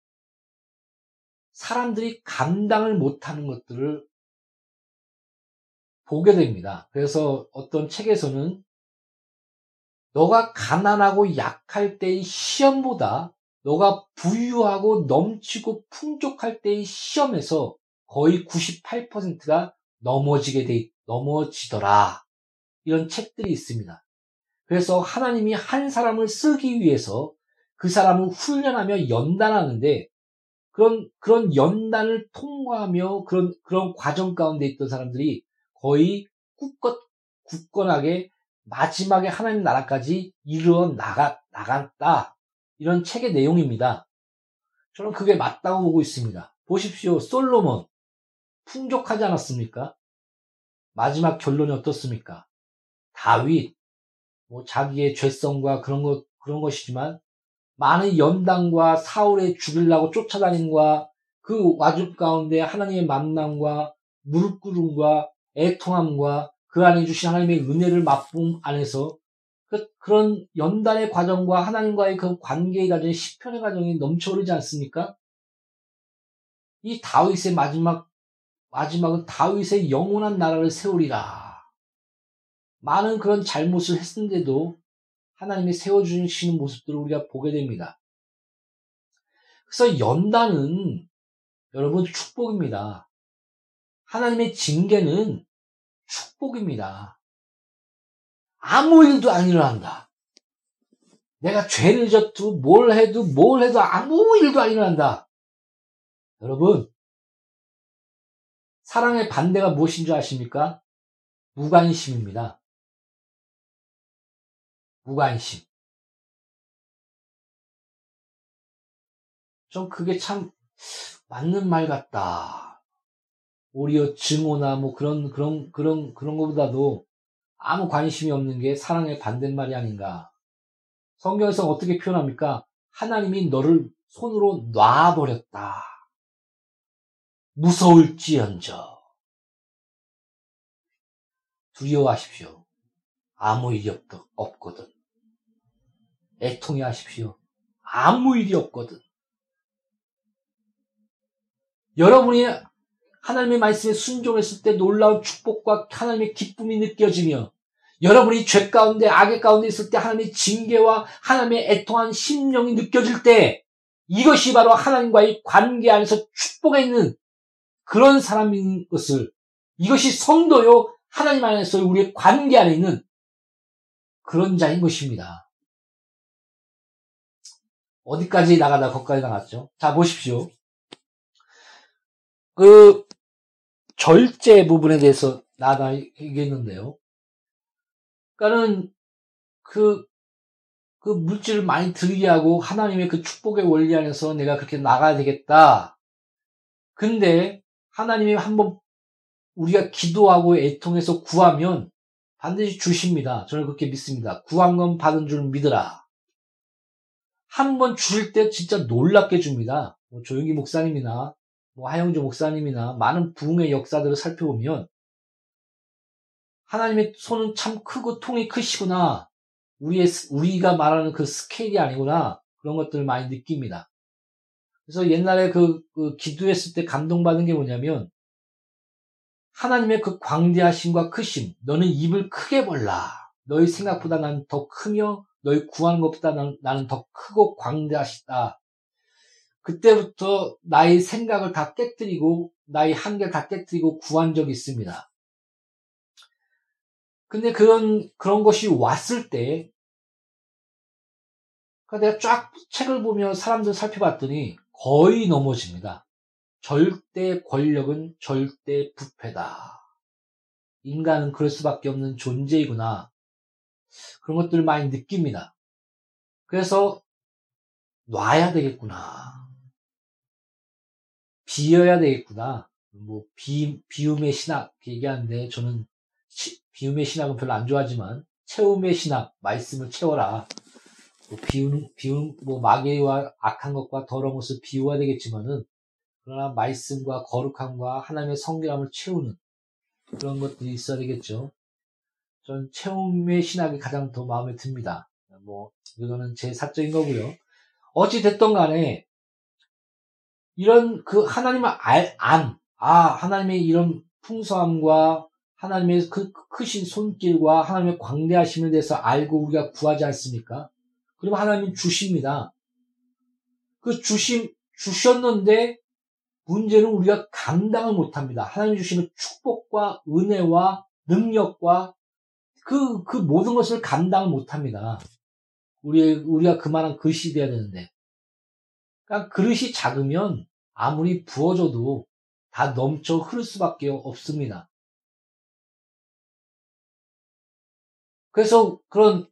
사람들이 감당을 못하는 것들을 보게 됩니다. 그래서 어떤 책에서는 너가 가난하고 약할 때의 시험보다 너가 부유하고 넘치고 풍족할 때의 시험에서 거의 98%가 넘어지더라. 이런 책들이 있습니다. 그래서 하나님이 한 사람을 쓰기 위해서 그 사람을 훈련하며 연단하는데 그런 연단을 통과하며 그런 과정 가운데 있던 사람들이 거의 굳건하게 마지막에 하나님 나라까지 이르러 나갔다. 이런 책의 내용입니다. 저는 그게 맞다고 보고 있습니다. 보십시오. 솔로몬. 풍족하지 않았습니까? 마지막 결론이 어떻습니까? 다윗. 자기의 죄성과 그런 것이지만 많은 연단과 사울의 죽이려고 쫓아다님과 그 와중 가운데 하나님의 만남과 무릎 꿇음과 애통함과 그 안에 주신 하나님의 은혜를 맛봄 안에서 그런 연단의 과정과 하나님과의 그 관계의 과정이 시편의 과정이 넘쳐 흐르지 않습니까? 이 다윗의 마지막은 다윗의 영원한 나라를 세우리라. 많은 그런 잘못을 했는데도 하나님이 세워주시는 모습들을 우리가 보게 됩니다. 그래서 연단은 여러분 축복입니다. 하나님의 징계는 축복입니다. 아무 일도 안 일어난다. 내가 죄를 져도 뭘 해도 아무 일도 안 일어난다. 여러분, 사랑의 반대가 무엇인 줄 아십니까? 무관심입니다. 무관심. 좀 그게 참 맞는 말 같다. 오히려 증오나 그런 것보다도 아무 관심이 없는 게 사랑의 반대말이 아닌가. 성경에서 어떻게 표현합니까? 하나님이 너를 손으로 놔버렸다. 무서울지언정. 두려워하십시오. 아무 일이 없거든. 애통해 하십시오. 아무 일이 없거든. 여러분이 하나님의 말씀에 순종했을 때 놀라운 축복과 하나님의 기쁨이 느껴지며, 여러분이 죄 가운데 악의 가운데 있을 때 하나님의 징계와 하나님의 애통한 심령이 느껴질 때, 이것이 바로 하나님과의 관계 안에서 축복에 있는 그런 사람인 것을, 이것이 성도요 하나님 안에서 우리의 관계 안에 있는 그런 자인 것입니다. 어디까지 나가다 거기까지 나갔죠. 자, 보십시오. 그 절제 부분에 대해서 나다 얘기했는데요. 그러니까는 그 물질을 많이 들게 하고 하나님의 그 축복의 원리 안에서 내가 그렇게 나가야 되겠다. 근데 하나님이 한번 우리가 기도하고 애통해서 구하면 반드시 주십니다. 저는 그렇게 믿습니다. 구한 건 받은 줄 믿으라. 한번 주실 때 진짜 놀랍게 줍니다. 조용기 목사님이나 하영조 목사님이나 많은 부흥의 역사들을 살펴보면 하나님의 손은 참 크고 통이 크시구나. 우리가 말하는 그 스케일이 아니구나. 그런 것들을 많이 느낍니다. 그래서 옛날에 그 기도했을 때 감동받은 게 뭐냐면, 하나님의 그 광대하심과 크심, 너는 입을 크게 벌라. 너희 생각보다 나는 더 크며 너희 구하는 것보다 나는 더 크고 광대하시다. 그때부터 나의 생각을 다 깨뜨리고 나의 한계를 다 깨뜨리고 구한 적이 있습니다. 근데 그런 것이 왔을 때, 내가 쫙 책을 보며 사람들 살펴봤더니 거의 넘어집니다. 절대 권력은 절대 부패다. 인간은 그럴 수밖에 없는 존재이구나. 그런 것들을 많이 느낍니다. 그래서 놔야 되겠구나. 비어야 되겠구나. 비움의 신학 얘기하는데, 저는 비움의 신학은 별로 안 좋아하지만 채움의 신학, 말씀을 채워라. 마귀와 악한 것과 더러운 것을 비워야 되겠지만은, 그러나 말씀과 거룩함과 하나님의 성결함을 채우는 그런 것들이 있어야 되겠죠. 전 채움의 신학이 가장 더 마음에 듭니다. 이거는 제 사적인 거고요. 어찌 됐던 간에 이런 그 하나님의 하나님의 이런 풍성함과 하나님의 그 크신 손길과 하나님의 광대하심에 대해서 알고 우리가 구하지 않습니까? 그러면 하나님은 주십니다. 그 주셨는데 문제는 우리가 감당을 못합니다. 하나님 주시는 축복과 은혜와 능력과 그 모든 것을 감당을 못합니다. 우리가 그만한 그릇이 돼야 되는데, 그러니까 그릇이 작으면 아무리 부어줘도 다 넘쳐 흐를 수밖에 없습니다. 그래서 그런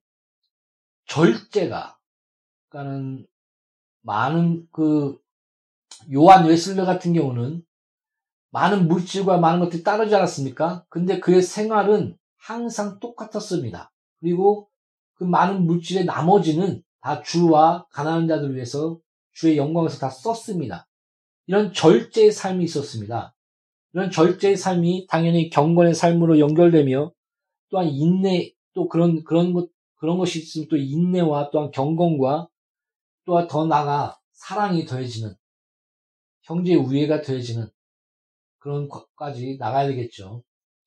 절제가, 그러니까는 많은 요한 웨슬레 같은 경우는 많은 물질과 많은 것들이 따르지 않았습니까? 근데 그의 생활은 항상 똑같았습니다. 그리고 그 많은 물질의 나머지는 다 주와 가난한 자들을 위해서 주의 영광에서 다 썼습니다. 이런 절제의 삶이 있었습니다. 이런 절제의 삶이 당연히 경건의 삶으로 연결되며, 또한 인내, 또 그런 것이 있으면 또 인내와 또한 경건과 또한 더 나아가 사랑이 더해지는, 형제의 우애가 더해지는 그런 것까지 나가야 되겠죠.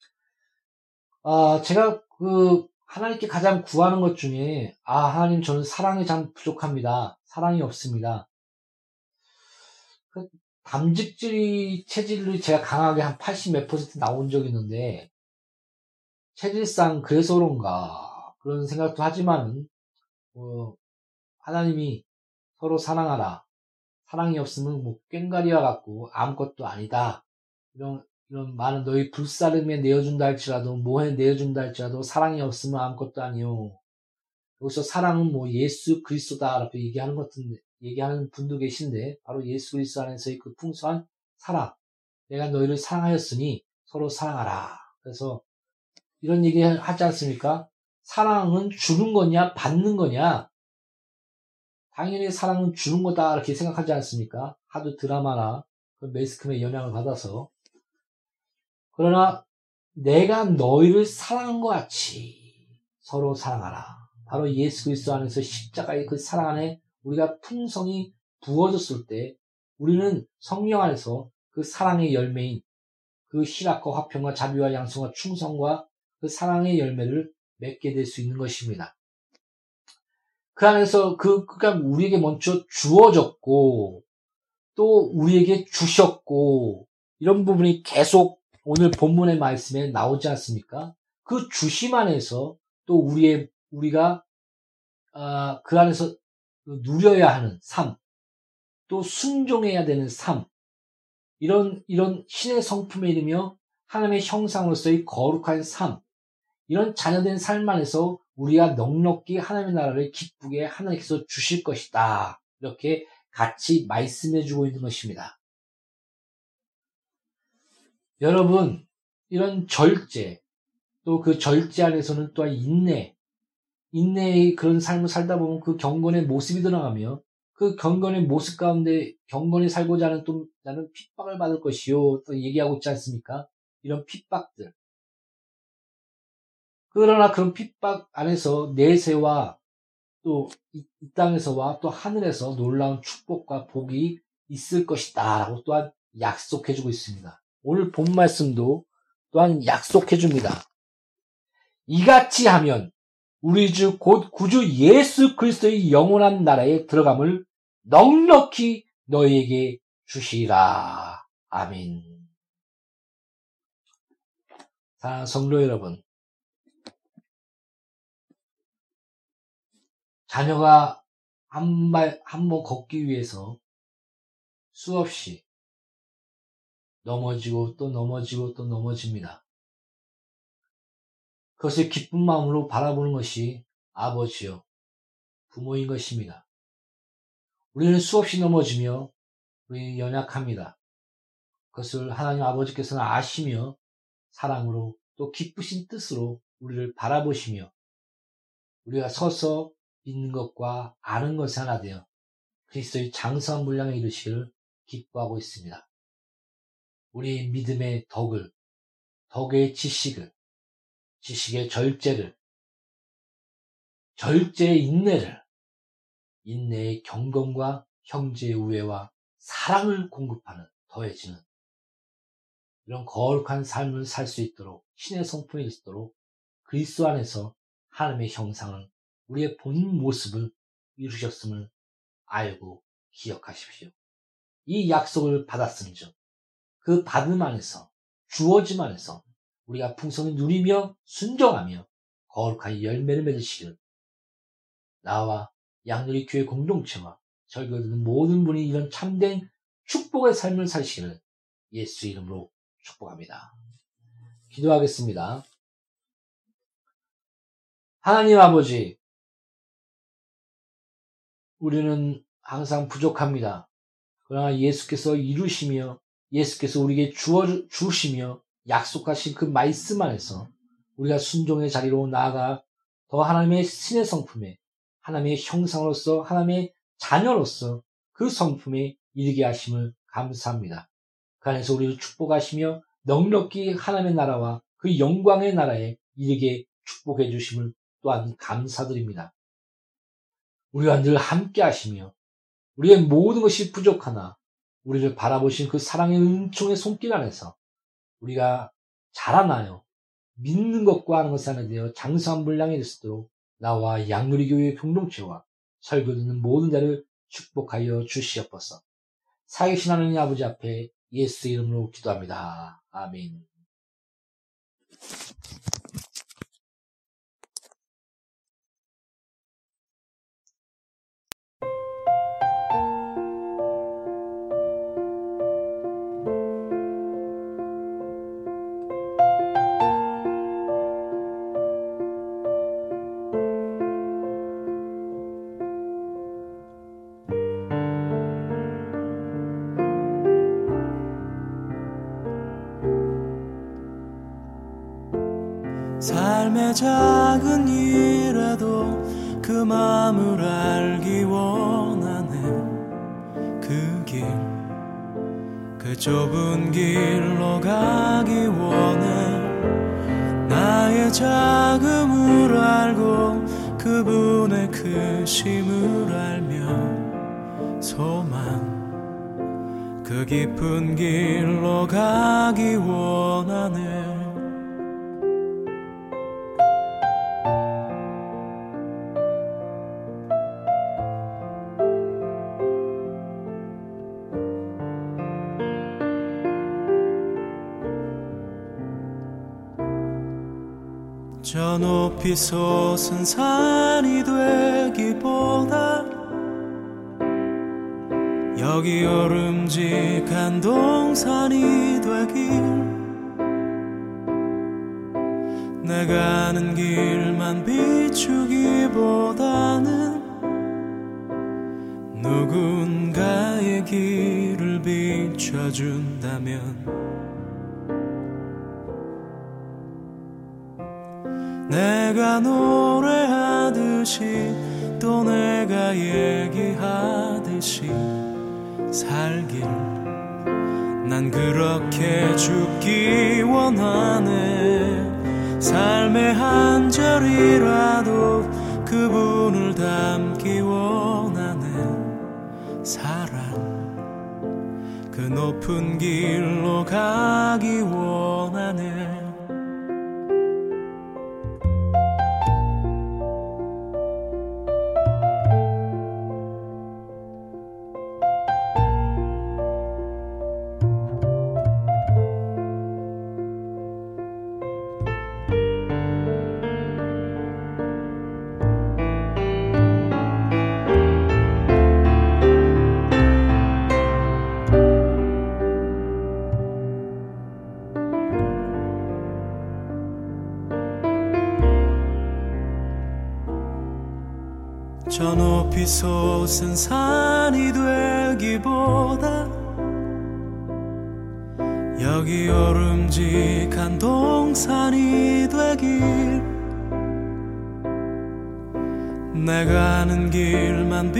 제가 하나님께 가장 구하는 것 중에, 하나님, 저는 사랑이 참 부족합니다. 사랑이 없습니다. 체질이 제가 강하게 한 80 몇 % 나온 적이 있는데, 체질상 그래서 그런가, 그런 생각도 하지만은, 하나님이 서로 사랑하라. 사랑이 없으면 꽹과리와 같고 아무것도 아니다. 이런 많은 너희 불사름에 내어준다 할지라도, 뭐에 내어준다 할지라도 사랑이 없으면 아무것도 아니요. 여기서 사랑은 예수 그리스도다 라고 얘기하는 분도 계신데, 바로 예수 그리스도 안에서의 그 풍성한 사랑. 내가 너희를 사랑하였으니 서로 사랑하라. 그래서 이런 얘기 하지 않습니까? 사랑은 주는 거냐 받는 거냐? 당연히 사랑은 주는 거다 이렇게 생각하지 않습니까? 하도 드라마나 그 매스컴의 영향을 받아서. 그러나 내가 너희를 사랑한 것 같이 서로 사랑하라. 바로 예수 그리스도 안에서 십자가의 그 사랑 안에 우리가 풍성이 부어졌을 때 우리는 성령 안에서 그 사랑의 열매인 그 희락과 화평과 자비와 양성과 충성과 그 사랑의 열매를 맺게 될 수 있는 것입니다. 그 안에서 그가 우리에게 먼저 주어졌고 또 우리에게 주셨고 이런 부분이 계속 오늘 본문의 말씀에 나오지 않습니까? 그 주심 안에서 또 우리가 그 안에서 누려야 하는 삶, 또 순종해야 되는 삶, 이런 신의 성품에 이르며 하나님의 형상으로서의 거룩한 삶, 이런 자녀된 삶 안에서 우리가 넉넉히 하나님의 나라를 기쁘게 하나님께서 주실 것이다. 이렇게 같이 말씀해 주고 있는 것입니다. 여러분, 이런 절제, 또 그 절제 안에서는 또한 인내의 그런 삶을 살다 보면 그 경건의 모습이 드러나며 그 경건의 모습 가운데 경건히 살고자 하는 또 나는 핍박을 받을 것이요. 또 얘기하고 있지 않습니까? 이런 핍박들. 그러나 그런 핍박 안에서 내세와 또 이 땅에서와 또 하늘에서 놀라운 축복과 복이 있을 것이다 라고 또한 약속해주고 있습니다. 오늘 본 말씀도 또한 약속해줍니다. 이같이 하면 우리 주 곧 구주 예수 그리스도의 영원한 나라에 들어감을 넉넉히 너희에게 주시리라. 아멘. 사랑하는 성도 여러분, 자녀가 한 번 걷기 위해서 수없이 넘어지고 또 넘어지고 또 넘어집니다. 그것을 기쁜 마음으로 바라보는 것이 아버지요, 부모인 것입니다. 우리는 수없이 넘어지며 우리는 연약합니다. 그것을 하나님 아버지께서는 아시며 사랑으로 또 기쁘신 뜻으로 우리를 바라보시며 우리가 서서 믿는 것과 아는 것이 하나 되어 그리스도의 장성한 분량에 이르시기를 기뻐하고 있습니다. 우리의 믿음의 덕의 지식을, 지식의 절제를, 절제의 인내를, 인내의 경건과 형제의 우애와 사랑을 공급하는 더해지는 이런 거룩한 삶을 살 수 있도록 신의 성품이 있도록 그리스도 안에서 하나님의 형상을 우리의 본 모습을 이루셨음을 알고 기억하십시오. 이 약속을 받았은즉 그 받음 안에서 주어짐 안에서 우리가 풍성히 누리며 순종하며 거룩한 열매를 맺으시기를 나와 양누리 교회 공동체와 설교듣는 모든 분이 이런 참된 축복의 삶을 사시기를 예수 이름으로 축복합니다. 기도하겠습니다. 하나님 아버지, 우리는 항상 부족합니다. 그러나 예수께서 이루시며 예수께서 우리에게 주시며 약속하신 그 말씀 안에서 우리가 순종의 자리로 나아가 더 하나님의 신의 성품에 하나님의 형상으로서 하나님의 자녀로서 그 성품에 이르게 하심을 감사합니다. 그 안에서 우리를 축복하시며 넉넉히 하나님의 나라와 그 영광의 나라에 이르게 축복해 주심을 또한 감사드립니다. 우리와 늘 함께 하시며 우리의 모든 것이 부족하나 우리를 바라보신 그 사랑의 은총의 손길 안에서 우리가 자라나요 믿는 것과 하는 것 안에 되어 장성한 분량이 될 수 있도록 나와 양누리교회 공동체와 설교 듣는 모든 자를 축복하여 주시옵소서. 살아계신 하나님 아버지 앞에 예수 이름으로 기도합니다. 아멘. 삶의 작은 일에도 그 마음을 알기 원하네. 그 길, 그 좁은 길로 가기 원해. 나의 작음을 알고 그분의 크심을 알며 소망, 그 깊은 길로 가기 원하네. 저 높이 솟은 산이 되기보다 여기 오름직한 동산이 되길. 내가 아는 길만 비추기보다는 누군가의 길을 비춰준다면 내가 노래하듯이 또 내가 얘기하듯이 살길 난 그렇게 죽기 원하네. 삶의 한 절이라도 그분을 담기 원하네. 사랑, 그 높은 길로 가기 원하네. 저 높이 솟은 산이 되기보다 여기 오름직한 동산이 되길. 내가 아는 길만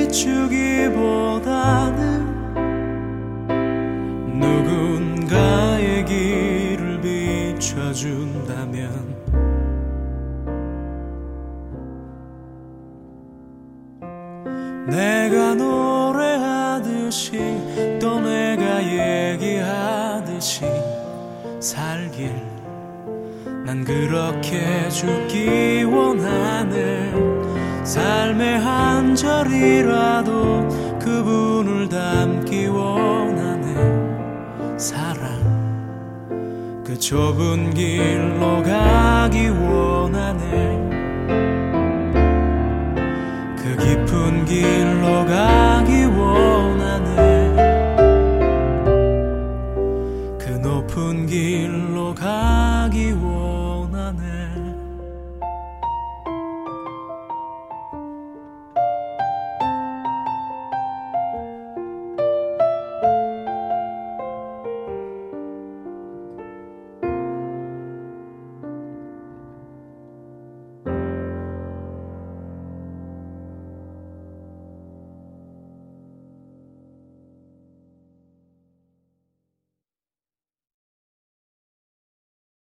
비추기보다는 누군가의 길을 비춰준다면 내가 노래하듯이 또 내가 얘기하듯이 살길 난 그렇게 죽기 원하네. 삶의 한 절이라도 그분을 담기 원하네. 사랑, 그 좁은 길로 가기 원하네. 그 깊은 길로 가기 원하네. 그 높은 길로 가기 원하네.